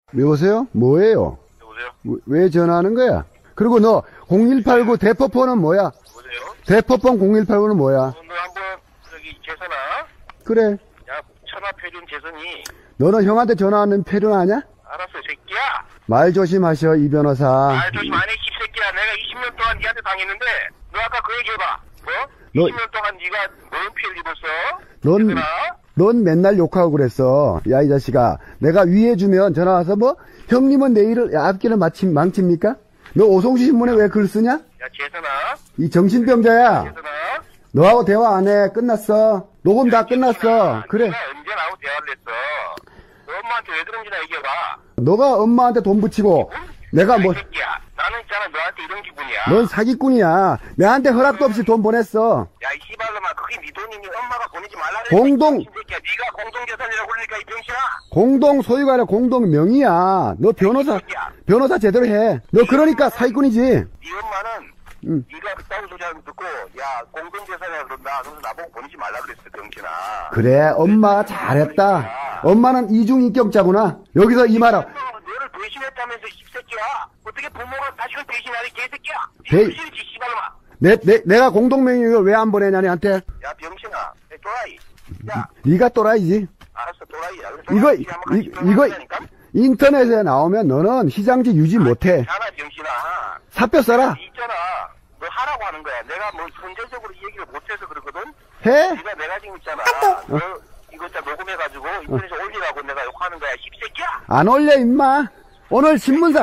여보세요? 뭐예요? 여보세요? 왜 전화하는 거야? 그리고 너 0189 대포폰은 뭐야? 여보세요? 대포폰 0189는 뭐야? 너 한번 저기 재선아? 그래. 야, 천하폐륜 재선이. 너는 형한테 전화하는 패륜 아냐? 알았어, 새끼야. 말 조심하셔, 이 변호사. 말 조심 안 해, 씹새끼야. 내가 20년 동안 니한테 당했는데 너 아까 그 얘기 해봐. 뭐? 20년 동안 니가 뭔 피해를 입었어? 넌 맨날 욕하고 그랬어. 야, 이 자식아. 내가 위해주면 전화와서 뭐? 형님은 내일을 앞길을 망칩니까? 너 오송수 신문에 왜 글 쓰냐? 야, 재선아. 이 정신병자야. 재선아. 너하고 대화 안 해. 끝났어. 녹음 다 끝났어. 그래. 네가 언제 나하고 대화를 했어? 너 엄마한테 왜 그런지나 얘기해봐. 너가 엄마한테 돈 붙이고 내가 뭐. 이 새끼야. 나는 있잖아, 너한테 이런 기분이야. 넌 사기꾼이야. 내한테 허락도 없이 돈 보냈어. 야, 이 씨발놈아, 그게 네 돈이니 엄마가 보내지 말라 그랬어. 공동. 이 새끼야, 네가 공동재산이라고 그러니까 이 병신아. 공동 소유가 아니라 공동 명의야. 너 변호사 제대로 해. 너 그러니까 사기꾼이지. 네 엄마는 네가 그따위 소리 하는 거 듣고 야, 공동재산이라 그런다. 그래서 나보고 보내지 말라 그랬어, 병신아. 그래, 엄마가 잘했다. 엄마는 이중인격자구나. 여기서 이 말아. 너를 배신했다면서 이 새끼야. 어떻게 부모가 자식을 배신하니 개새끼야. 배- 병신이지 씨발놈아. 내가 공동명의를 왜 안 보내냐, 니한테? 야, 병신아. 야, 또라이. 야, 네가 또라이지. 알았어, 또라이야. 이거 인터넷에 나오면 너는 시장지 유지 못해. 자나 병신아. 사표 써라. 있잖아. 너 하라고 하는 거야. 내가 뭐 선제적으로 이 얘기를 못해서 그러거든. 해? 네가 내가 지금 있잖아. 너 이거 다 녹음해가지고 인터넷에 올리라고 내가 욕하는 거야. 씹새끼야. 안 올려, 임마. 오늘 신문사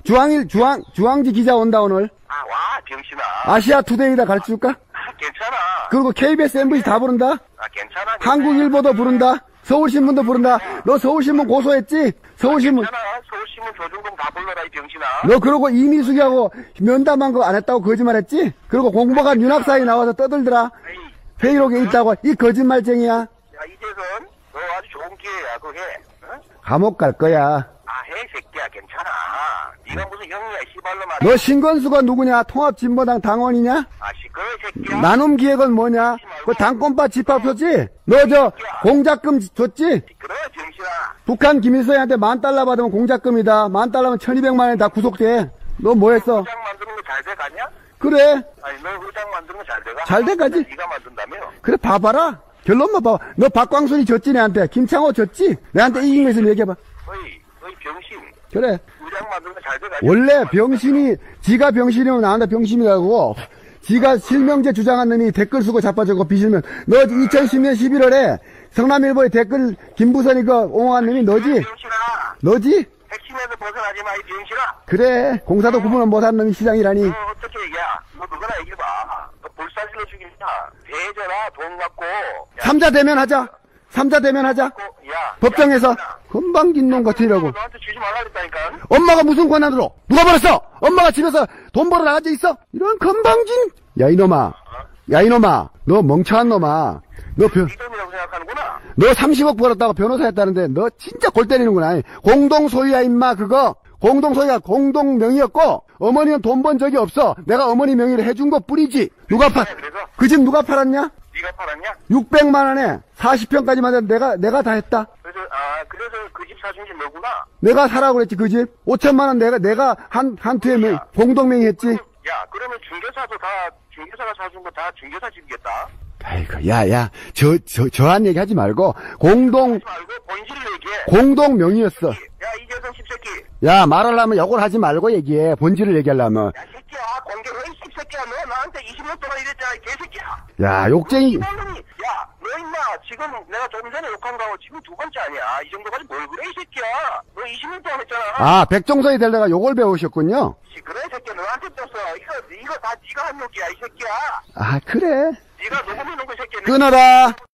중앙지 기자 온다, 오늘. 아, 와, 병신아. 아시아투데이다 가르쳐줄까? 아, 괜찮아. 그리고 KBS, MBC 다 부른다. 아, 괜찮아. 한국일보도 부른다. 서울신문도 부른다. 너 서울신문 고소했지? 서울신문. 괜찮아. 서울신문 조중동 다 불러라, 이 병신아. 너 그러고 이미숙이하고 면담한 거 안 했다고 거짓말했지? 그리고 공보관 윤학사에 나와서 떠들더라. 에이, 회의록에 있다고. 이 거짓말쟁이야. 야, 이재선, 너 아주 좋은 기회야. 그거 해. 어? 감옥 갈 거야. 아, 해, 새끼야. 괜찮아. 네가 무슨 형이야, 씨발놈아. 너 신건수가 누구냐? 통합진보당 당원이냐? 아, 시끄러, 새끼야. 나눔기획은 뭐냐? 그 당권파 집합표지? 너 저 공작금 줬지? 시끄러, 병신아. 북한 김일성한테 $10,000 받으면 공작금이다. $10,000면 1200만 원이 다 구속돼. 너 뭐 했어? 의장 만드는 거 잘 돼가냐? 그래. 아니, 너 의장 만드는 거 잘 돼가? 잘 돼가지. 네가 만든다며? 그래, 봐봐라. 결론만 봐봐. 너 박광순이 졌지, 내한테. 김창호 졌지? 내한테 이긴 거 있으면 얘기해봐. 어이, 병신. 그래. 의장 만드는 거 잘 돼가지? 원래 병신이, 지가 병신이면 나한테 병신이라고. 지가 실명제 주장한 놈이 댓글 쓰고 자빠져고 비실면, 너 2010년 11월에 성남일보에 댓글 김부선이 그 옹호한 놈이 너지? 병신아. 너지? 핵심에서 벗어나지 마, 이 병신아. 그래. 공사도 구분을 못한 놈이 시장이라니. 너 어떻게 얘기야? 너 누구나 얘기해봐. 너 볼살질러 죽이냐? 대해줘라, 돈 갖고. 야, 삼자 대면하자. 삼자 대면하자. 야. 법정에서 야, 금방 긴 놈 같으라고. 너한테 주지 말라 그랬다니까. 엄마가 무슨 권한으로? 누가 벌었어? 엄마가 집에서 돈 벌어 나가져 있어? 이런 건방진. 야, 이놈아. 야, 이놈아. 너 멍청한 놈아. 네 돈이라고 생각하는구나. 너 30억 벌었다고 변호사 했다는데 너 진짜 골 때리는구나. 공동소유야, 임마, 그거. 공동소유가 공동명의였고, 어머니는 돈 번 적이 없어. 내가 어머니 명의를 해준 것 뿐이지. 누가 그래서? 그 집 누가 팔았냐? 네가 팔았냐? 600만 원에 40평까지만 내가 다 했다. 그래서 그 집 사준 게 너구나. 내가 사라고 그랬지, 그 집. 5천만 원 내가 한 투에 공동명의 했지. 야, 그러면 중개사가 사준 거 다 중개사 집이겠다. 아이고, 야, 저한 얘기 하지 말고, 하지 말고 본질을 얘기해. 공동명의였어. 야, 이재선 씹새끼. 야, 말하려면 욕을 하지 말고 얘기해. 본질을 얘기하려면. 야, 새끼야, 공개회 씹새끼야. 너 나한테 20년 동안 이랬잖아, 이 개새끼야. 야, 욕쟁이. 야, 너 임마, 지금 내가 좀 전에 욕한 거하고 지금 두 번째 아니야. 이 정도까지 뭘 그래, 이 새끼야. 너 20년 동안 했잖아. 아, 백종선이 되려가 욕을 배우셨군요. 그래, 새끼야. 너한테 떴어. 이거 다 네가 한 욕이야, 이 새끼야. 아, 그래. 네가 녹음해놓은 거, 이 새끼야. 끊어라.